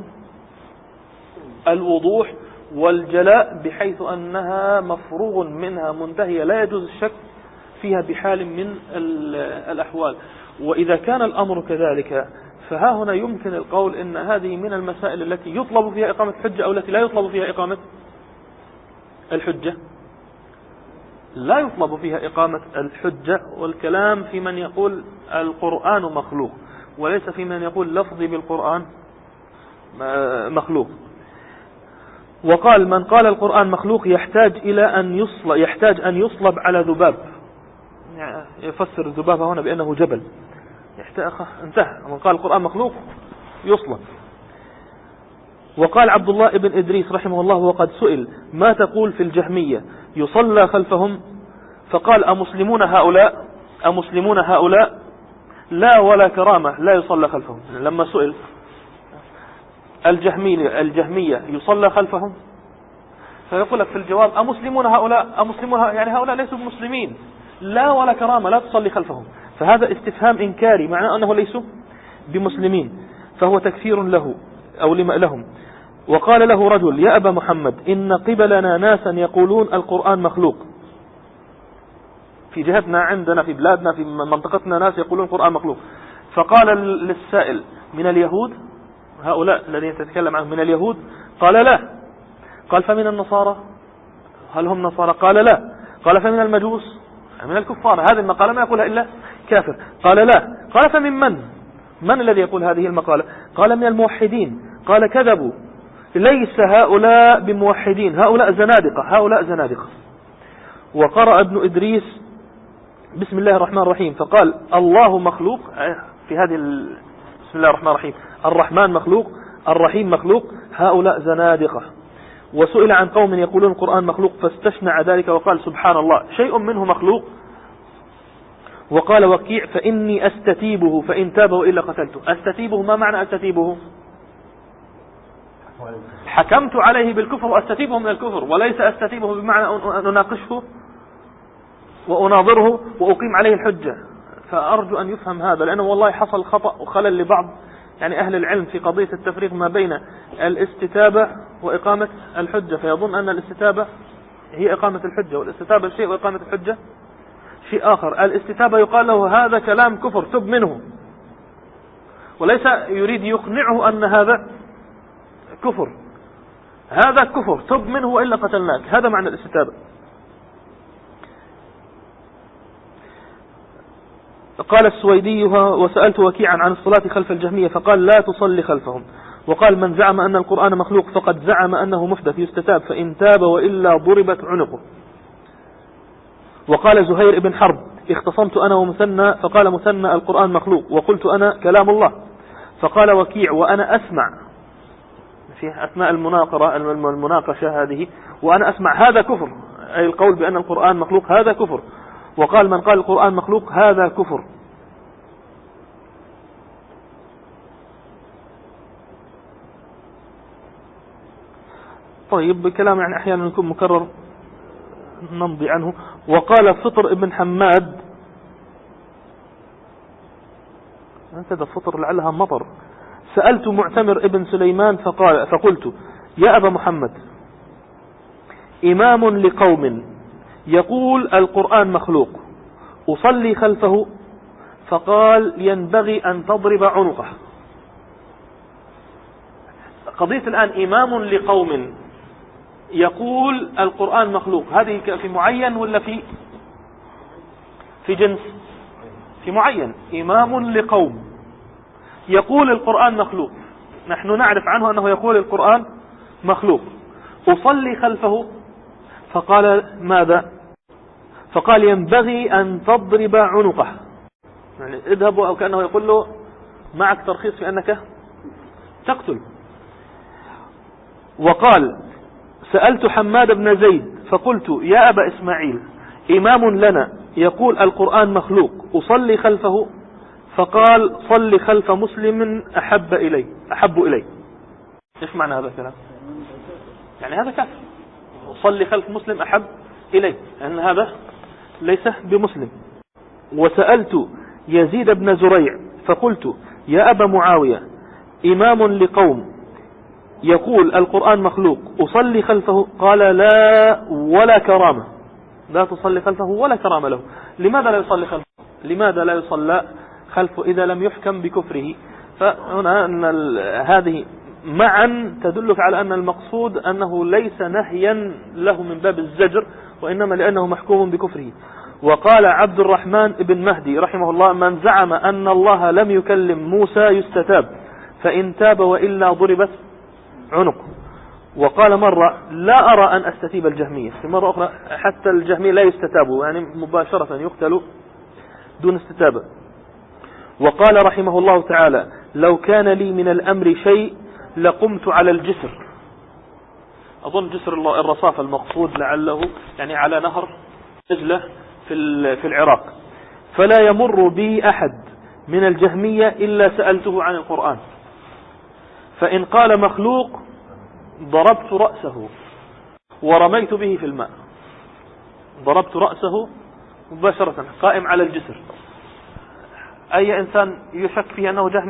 الوضوح والجلاء بحيث أنها مفروغ منها منتهية، لا يجوز الشك فيها بحال من الأحوال. وإذا كان الأمر كذلك فها هنا يمكن القول إن هذه من المسائل التي يطلب فيها إقامة الحجة أو التي لا يطلب فيها إقامة الحجة. لا يطلب فيها إقامة الحجة، والكلام في من يقول القرآن مخلوق، وليس في من يقول لفظي بالقرآن مخلوق. وقال من قال القرآن مخلوق يحتاج إلى أن يصلب يحتاج أن يصلب على ذباب، يعني يفسر الذباب هنا بأنه جبل، انتهى. من قال القرآن مخلوق يصلب. وقال عبد الله بن إدريس رحمه الله وقد سئل ما تقول في الجهمية يصلى خلفهم، فقال أمسلمون هؤلاء أمسلمون هؤلاء لا ولا كرامة لا يصلى خلفهم. لما سئل الجهمية الجهمية يصلى خلفهم، فيقول لك في الجواب أمسلمون هؤلاء أمسلمون هؤلاء يعني هؤلاء ليسوا بمسلمين، لا ولا كرامة لا تصلي خلفهم. فهذا استفهام إنكاري معناه أنه ليسوا بمسلمين. فهو تكفير له أو لهم. وقال له رجل: يا أبا محمد، إن قبلنا ناسا يقولون القرآن مخلوق. في جهتنا عندنا في بلادنا في منطقتنا ناس يقولون القرآن مخلوق. فقال للسائل: من اليهود؟ هؤلاء الذين تتكلم عنهم من اليهود؟ قال: لا. قال: فمن النصارى؟ هل هم نصارى؟ قال: لا. قال: فمن المجوس؟ من الكفار. هذه المقالة ما يقولها إلا كافر. قال: لا. قال: فمن من؟ من الذي يقول هذه المقالة؟ قال: من الموحدين. قال: كذبوا، ليس هؤلاء بموحدين، هؤلاء زنادقة، هؤلاء زنادقة. وقرأ ابن إدريس بسم الله الرحمن الرحيم فقال: الله مخلوق في هذه ال... بسم الله الرحمن الرحيم، الرحمن مخلوق، الرحيم مخلوق، هؤلاء زنادقة. وسئل عن قوم يقولون القرآن مخلوق فاستشنع ذلك وقال: سبحان الله، شيء منه مخلوق. وقال وكيع: فإني أستتيبه فإن تاب وإلا قتلته. أستتيبه، ما معنى أستتيبه؟ حكمت عليه بالكفر وأستتيبه من الكفر، وليس أستتيبه بمعنى أن أناقشه وأناظره وأقيم عليه الحجة. فأرجو أن يفهم هذا، لأنه والله حصل خطأ وخلل لبعض يعني أهل العلم في قضية التفريق ما بين الاستتابة وإقامة الحجة، فيظن أن الاستتابة هي إقامة الحجة، والاستتابة شيء وإقامة الحجة شيء آخر. الاستتابة يقال له هذا كلام كفر، تب منه، وليس يريد يقنعه أن هذا كفر، هذا كفر، تب منه وإلا قتلناك. هذا معنى الاستتابة. قال السويدي: وسألت وكيعا عن الصلاة خلف الجهمية فقال: لا تصلي خلفهم. وقال: من زعم أن القرآن مخلوق فقد زعم أنه محدث يستتاب، فإن تاب وإلا ضربت عنقه. وقال زهير بن حرب: اختصمت أنا ومثنى فقال مثنى القرآن مخلوق، وقلت أنا كلام الله. فقال وكيع: وأنا أسمع في أثناء المناقرة المناقشة هذه، وأنا أسمع هذا كفر، أي القول بأن القرآن مخلوق هذا كفر. وقال: من قال القرآن مخلوق هذا كفر. طيب، بكلام يعني أحيانا يكون مكرر نمضي عنه. وقال فطر ابن حماد، هذا فطر لعلها مطر: سألت معتمر ابن سليمان فقال فقلت: يا أبا محمد، إمام لقوم يقول القرآن مخلوق أصلي خلفه؟ فقال: ينبغي أن تضرب عنقه. قضية الآن إمام لقوم يقول القرآن مخلوق، هذه في معين ولا في في جنس؟ في معين. إمام لقوم يقول القرآن مخلوق، نحن نعرف عنه أنه يقول القرآن مخلوق، أصلي خلفه؟ فقال: ماذا؟ فقال: ينبغي أن تضرب عنقه، يعني اذهبوا، أو كأنه يقول له معك ترخيص في أنك تقتل. وقال: سألت حماد بن زيد فقلت: يا أبا إسماعيل، إمام لنا يقول القرآن مخلوق أصلي خلفه؟ فقال: صلي خلف مسلم أحب إلي أحب إلي. إيش معنى هذا الكلام؟ يعني هذا كافر، صلي خلف مسلم أحب إلي، لأن هذا ليس بمسلم. وسألت يزيد بن زريع فقلت: يا أبا معاوية، إمام لقوم يقول القرآن مخلوق أصلي خلفه؟ قال: لا ولا كرامة، لا تصلي خلفه ولا كرامة له. لماذا لا يصلي خلفه؟ لماذا لا يصلى خلفه إذا لم يحكم بكفره؟ فهنا أن هذه معا تدلك على أن المقصود أنه ليس نهيا له من باب الزجر، وإنما لأنه محكوم بكفره. وقال عبد الرحمن بن مهدي رحمه الله: من زعم أن الله لم يكلم موسى يستتاب، فإن تاب وإلا ضربت عنق. وقال مرة: لا أرى أن أستتيب الجهمية. في مرة أخرى: حتى الجهمية لا يستتابوا، يعني مباشرة يقتلوا دون استتابة. وقال رحمه الله تعالى: لو كان لي من الأمر شيء لقمت على الجسر. أظن جسر الرصافة المقصود لعله يعني على نهر دجلة في في العراق، فلا يمر بي أحد من الجهمية إلا سألته عن القرآن، فإن قال مخلوق ضربت رأسه ورميت به في الماء. ضربت رأسه مباشرة قائم على الجسر. أي إنسان يشك فيه أنه جهمي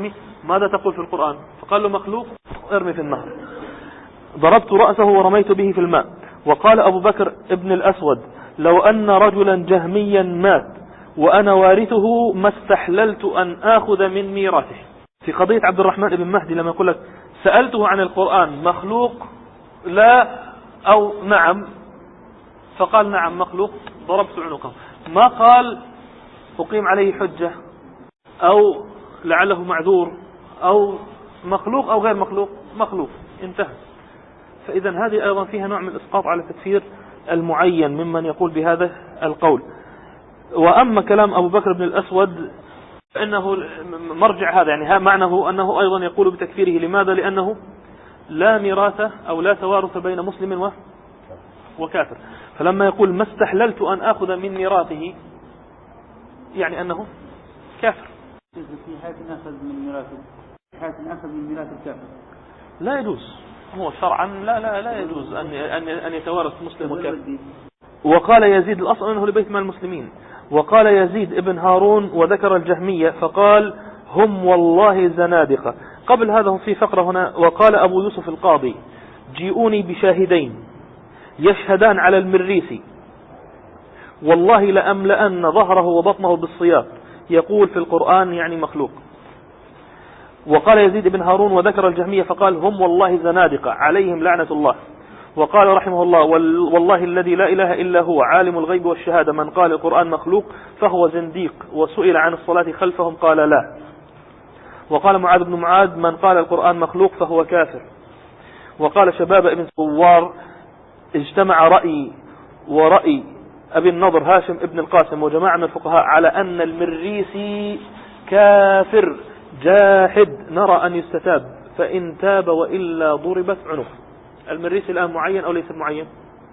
ماذا تقول في القرآن؟ فقال له مخلوق، ارمي في النهر. ضربت رأسه ورميت به في الماء. وقال أبو بكر ابن الأسود لو أن رجلا جهميا مات وأنا وارثه ما استحللت أن آخذ من ميراثه. في قضية عبد الرحمن بن مهدي لما يقول لك سألته عن القرآن مخلوق لا أو نعم، فقال نعم مخلوق، ضربت عنقه. ما قال أقيم عليه حجة أو لعله معذور أو مخلوق أو غير مخلوق، مخلوق، انتهى. فإذا هذه أيضا فيها نوع من الإسقاط على تكفير المعين ممن يقول بهذا القول. وأما كلام أبو بكر بن الأسود فإنه مرجع هذا، يعني معناه أنه أيضا يقول بتكفيره. لماذا؟ لأنه لا ميراث أو لا توارث بين مسلم وكافر. فلما يقول ما استحللت أن أخذ من ميراثه يعني أنه كافر. في حالة أخذ من ميراثه، في حالة أخذ من ميراث الكافر لا يجوز، هو شرعا لا لا لا يجوز أن أن أن يتوارث مسلم وكافر. وقال يزيد الأصل أنه لبيت مال المسلمين. وقال يزيد ابن هارون وذكر الجهمية فقال هم والله زنادقة. قبل هذا في فقرة هنا وقال أبو يوسف القاضي جيئوني بشاهدين يشهدان على المريسي والله لأملأن ظهره وبطنه بالصياط، يقول في القرآن يعني مخلوق. وقال يزيد بن هارون وذكر الجهمية فقال هم والله زنادقة عليهم لعنة الله. وقال رحمه الله والله الذي لا إله إلا هو عالم الغيب والشهادة من قال القرآن مخلوق فهو زنديق. وسئل عن الصلاة خلفهم قال لا. وقال معاذ بن معاذ من قال القرآن مخلوق فهو كافر. وقال شباب ابن سوار اجتمع رأي ورأي أبي النضر هاشم ابن القاسم وجماعة من الفقهاء على أن المريسي كافر جاحد نرى أن يستتاب فإن تاب وإلا ضربت عنقه. المريسي الآن معين أو ليس معين؟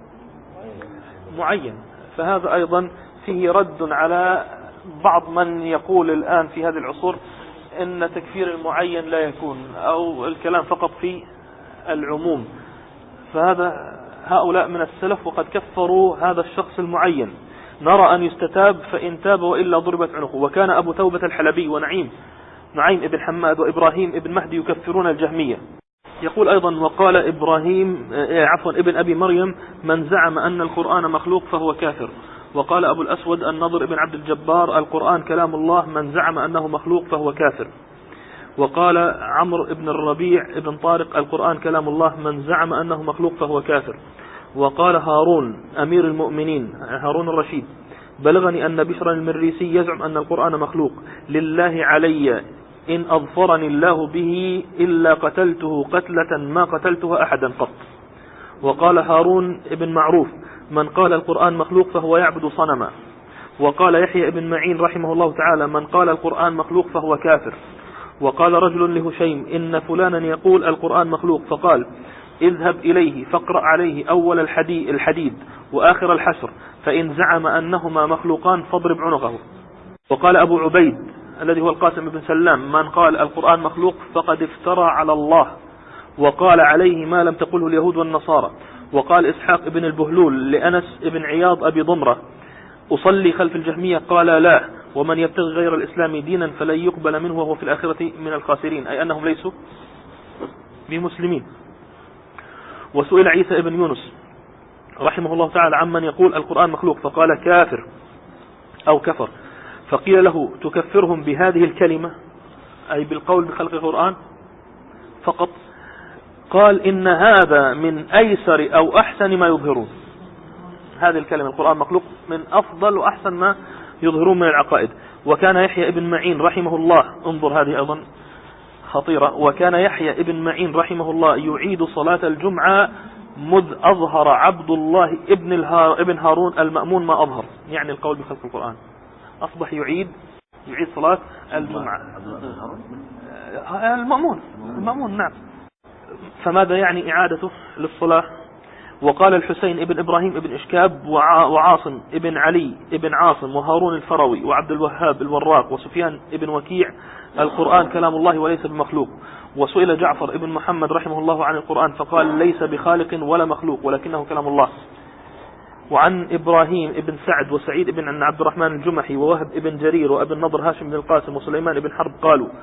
معين. فهذا أيضا فيه رد على بعض من يقول الآن في هذه العصور إن تكفير المعين لا يكون أو الكلام فقط في العموم. فهذا هؤلاء من السلف وقد كفروا هذا الشخص المعين نرى أن يستتاب فإن تاب وإلا ضربت عنقه. وكان أبو توبة الحلبي ونعيم نعيم ابن حماد وإبراهيم ابن مهدي يكفرون الجهمية. يقول أيضا وقال إبراهيم عفوا ابن أبي مريم من زعم أن القرآن مخلوق فهو كافر. وقال أبو الأسود النضر ابن عبد الجبار القرآن كلام الله من زعم أنه مخلوق فهو كافر. وقال عمرو ابن الربيع ابن طارق القرآن كلام الله من زعم أنه مخلوق فهو كافر. وقال هارون أمير المؤمنين هارون الرشيد بلغني أن بشرا المريسي يزعم أن القرآن مخلوق لله علي إن أظفرني الله به إلا قتلته قتلة ما قتلتها أحدا قط. وقال هارون ابن معروف من قال القرآن مخلوق فهو يعبد صنما. وقال يحيى ابن معين رحمه الله تعالى من قال القرآن مخلوق فهو كافر. وقال رجل لهشيم إن فلانا يقول القرآن مخلوق فقال اذهب إليه فاقرأ عليه أول الحديد وآخر الحشر فإن زعم أنهما مخلوقان فاضرب عنقه. وقال أبو عبيد الذي هو القاسم بن سلام من قال القرآن مخلوق فقد افترى على الله وقال عليه ما لم تقله اليهود والنصارى. وقال إسحاق بن البهلول لأنس بن عياض أبي ضمرة أصلي خلف الجهمية قال لا ومن يبتغي غير الإسلام دينا فلن يقبل منه وهو في الآخرة من الخاسرين أي أنهم ليسوا بمسلمين. وسئل عيسى بن يونس رحمه الله تعالى عمن يقول القرآن مخلوق فقال كافر أو كفر. فقيل له تكفرهم بهذه الكلمة أي بالقول بخلق القرآن فقط؟ قال إن هذا من أيسر أو أحسن ما يظهرون. هذه الكلمة القرآن مخلوق من أفضل وأحسن ما يظهرون من العقائد. وكان يحيى ابن معين رحمه الله انظر هذه أيضا خطيرة. وكان يحيى ابن معين رحمه الله يعيد صلاة الجمعة مذ أظهر عبد الله ابن, الهار ابن هارون المأمون ما أظهر يعني القول بخلق القرآن أصبح يعيد يعيد صلاة الجمعة المأمون المأمون نعم. فماذا يعني إعادته للصلاة؟ وقال الحسين ابن إبراهيم ابن إشكاب وعاصم ابن علي ابن عاصم وهارون الفروي وعبد الوهاب الوراق وسفيان ابن وكيع القرآن كلام الله وليس بمخلوق. وسئل جعفر ابن محمد رحمه الله عن القرآن فقال ليس بخالق ولا مخلوق ولكنه كلام الله. وعن إبراهيم ابن سعد وسعيد ابن عبد الرحمن الجمحي ووهب ابن جرير وابن نضر هاشم بن القاسم وسليمان ابن حرب قالوا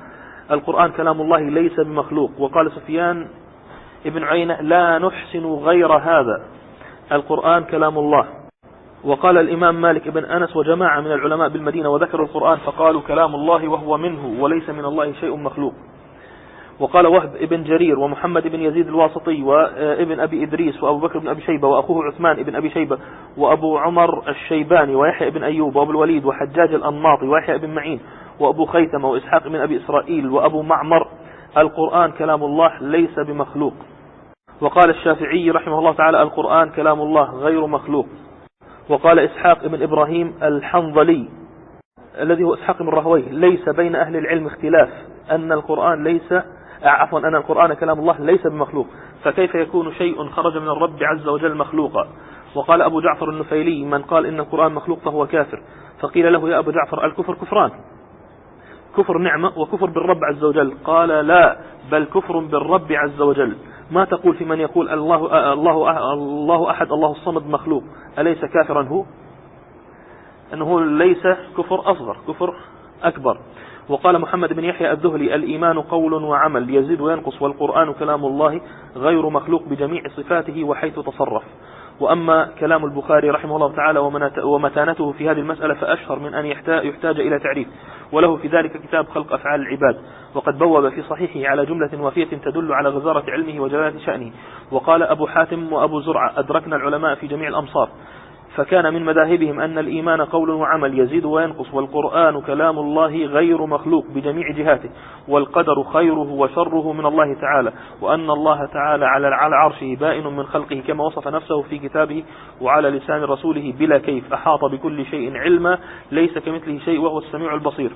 القرآن كلام الله ليس بمخلوق. وقال سفيان ابن عيينة لا نحسن غير هذا، القرآن كلام الله. وقال الإمام مالك ابن أنس وجماعة من العلماء بالمدينة وذكروا القرآن فقالوا كلام الله وهو منه وليس من الله شيء مخلوق. وقال وهب ابن جرير ومحمد بن يزيد الواسطي وابن أبي إدريس وأبو بكر بن أبي شيبة وأخوه عثمان ابن أبي شيبة وأبو عمر الشيباني ويحيى بن أيوب وأبو الوليد وحجاج الأنماطي ويحيى بن معين وأبو خيثمة وإسحاق بن أبي إسرائيل وأبو معمر القرآن كلام الله ليس بمخلوق. وقال الشافعي رحمه الله تعالى القرآن كلام الله غير مخلوق. وقال إسحاق بن إبراهيم الحنظلي الذي هو إسحاق بن راهويه ليس بين أهل العلم اختلاف أن القرآن ليس عفوا أن القرآن كلام الله ليس بمخلوق، فكيف يكون شيء خرج من الرب عز وجل مخلوقا؟ وقال أبو جعفر النفيلي من قال إن القرآن مخلوق فهو كافر. فقيل له يا أبو جعفر الكفر كفران، كفر نعمة وكفر بالرب عز وجل. قال لا، بل كفر بالرب عز وجل. ما تقول في من يقول الله الله الله أحد الله الصمد مخلوق، أليس كافرا هو؟ أنه ليس كفر أصغر، كفر أكبر. وقال محمد بن يحيى الذهلي الإيمان قول وعمل يزيد وينقص، والقرآن كلام الله غير مخلوق بجميع صفاته وحيث تصرف. وأما كلام البخاري رحمه الله تعالى ومتانته في هذه المسألة فأشهر من أن يحتاج إلى تعريف، وله في ذلك كتاب خلق أفعال العباد، وقد بوب في صحيحه على جملة وافية تدل على غزارة علمه وجلالة شأنه. وقال أبو حاتم وأبو زرعة أدركنا العلماء في جميع الأمصار، فكان من مذاهبهم أن الإيمان قول وعمل يزيد وينقص، والقرآن كلام الله غير مخلوق بجميع جهاته، والقدر خيره وشره من الله تعالى، وأن الله تعالى على عرشه بائن من خلقه كما وصف نفسه في كتابه وعلى لسان رسوله بلا كيف، أحاط بكل شيء علما ليس كمثله شيء وهو السميع البصير.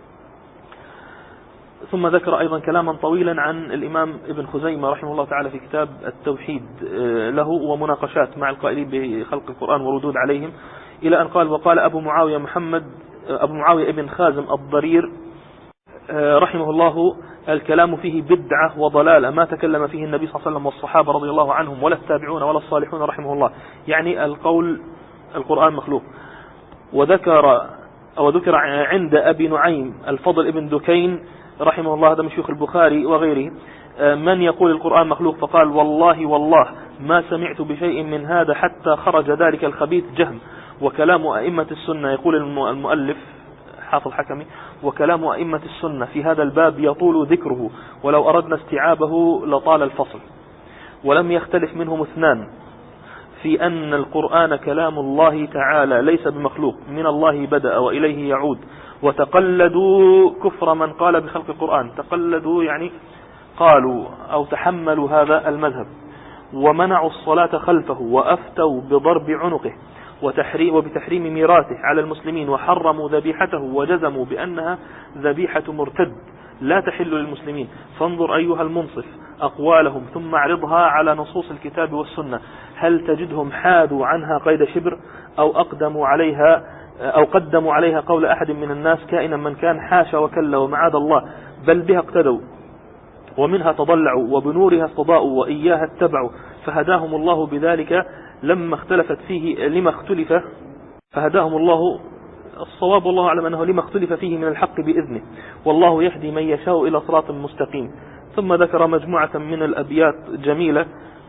ثم ذكر أيضا كلاما طويلا عن الإمام ابن خزيمة رحمه الله تعالى في كتاب التوحيد له ومناقشات مع القائلين بخلق القرآن وردود عليهم، إلى أن قال وقال أبو معاوية محمد أبو معاوية ابن خازم الضرير رحمه الله الكلام فيه بدعة وضلالة ما تكلم فيه النبي صلى الله عليه وسلم والصحابة رضي الله عنهم ولا التابعون ولا الصالحون رحمه الله، يعني القول القرآن مخلوق. وذكر أو ذكر عند أبي نعيم الفضل ابن دكين رحمه الله هذا من شيوخ البخاري وغيره من يقول القرآن مخلوق، فقال والله والله ما سمعت بشيء من هذا حتى خرج ذلك الخبيث جهم. وكلام أئمة السنة يقول المؤلف حافظ حكمي وكلام أئمة السنة في هذا الباب يطول ذكره، ولو أردنا استيعابه لطال الفصل. ولم يختلف منهم اثنان في أن القرآن كلام الله تعالى ليس بمخلوق، من الله بدأ وإليه يعود. وتقلدوا كفر من قال بخلق القرآن، تقلدوا يعني قالوا أو تحملوا هذا المذهب، ومنعوا الصلاة خلفه، وأفتوا بضرب عنقه وتحريم وبتحريم ميراثه على المسلمين، وحرموا ذبيحته وجزموا بأنها ذبيحة مرتد لا تحل للمسلمين. فانظر أيها المنصف أقوالهم ثم اعرضها على نصوص الكتاب والسنة، هل تجدهم حادوا عنها قيد شبر أو أقدموا عليها أو قدموا عليها قول أحد من الناس كائنا من كان، حاشا وكلا ومعاذ الله، بل بها اقتدوا ومنها تضلعوا وبنورها استضاءوا وإياها اتبعوا، فهداهم الله بذلك لما اختلفت فيه لما اختلف فهداهم الله الصواب والله أعلم أنه لما اختلف فيه من الحق بإذنه، والله يهدي من يشاء إلى صراط مستقيم. ثم ذكر مجموعة من الأبيات جميلة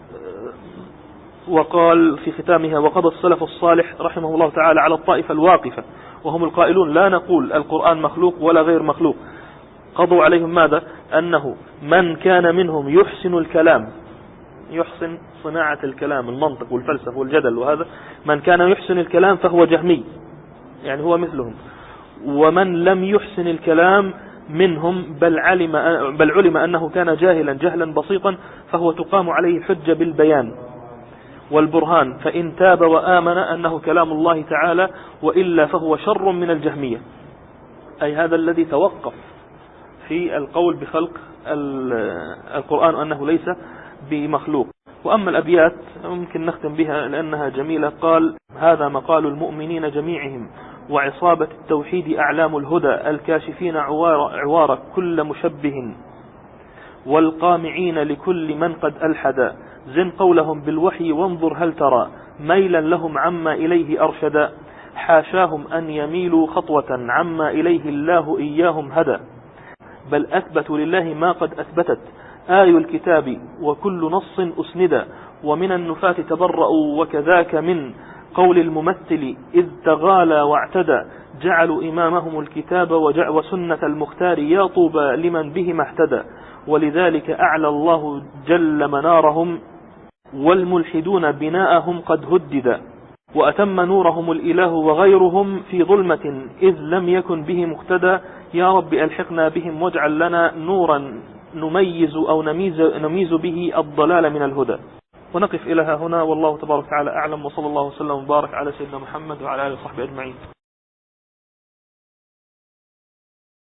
وقال في ختامها وقضى السلف الصالح رحمه الله تعالى على الطائفة الواقفة وهم القائلون لا نقول القرآن مخلوق ولا غير مخلوق، قضوا عليهم ماذا؟ أنه من كان منهم يحسن الكلام، يحسن صناعة الكلام المنطق والفلسفة والجدل وهذا، من كان يحسن الكلام فهو جهمي يعني هو مثلهم، ومن لم يحسن الكلام منهم بل علم بل علم أنه كان جاهلا جهلا بسيطا فهو تقام عليه الحجة بالبيان والبرهان، فإن تاب وآمن أنه كلام الله تعالى وإلا فهو شر من الجهمية، أي هذا الذي توقف في القول بخلق القرآن أنه ليس بمخلوق. وأما الأبيات ممكن نختم بها لأنها جميلة. قال هذا مقال المؤمنين جميعهم وعصابة التوحيد أعلام الهدى الكاشفين عوار, عوار كل مشبه والقامعين لكل من قد ألحدا، زن قولهم بالوحي وانظر هل ترى ميلا لهم عما إليه أرشدا، حاشاهم أن يميلوا خطوة عما إليه الله إياهم هدى، بل أثبتوا لله ما قد أثبتت آي الكتاب وكل نص أسندا، ومن النفاة تبرأوا وكذاك من قول الممثل إذ تغالى واعتدى، جعلوا إمامهم الكتاب وسنة المختار يا طوبى لمن بهما اهتدى، ولذلك أعلى الله جل منارهم والملحدون بناءهم قد هددا، وأتم نورهم الإله وغيرهم في ظلمة إذ لم يكن به مقتدى، يا رب ألحقنا بهم واجعل لنا نورا نميز أو نميز, نميز به الضلال من الهدى. ونقف إلى هنا، والله تبارك وتعالى أعلم، وصلى الله وسلم وبارك على سيدنا محمد وعلى آله وصحبه أجمعين.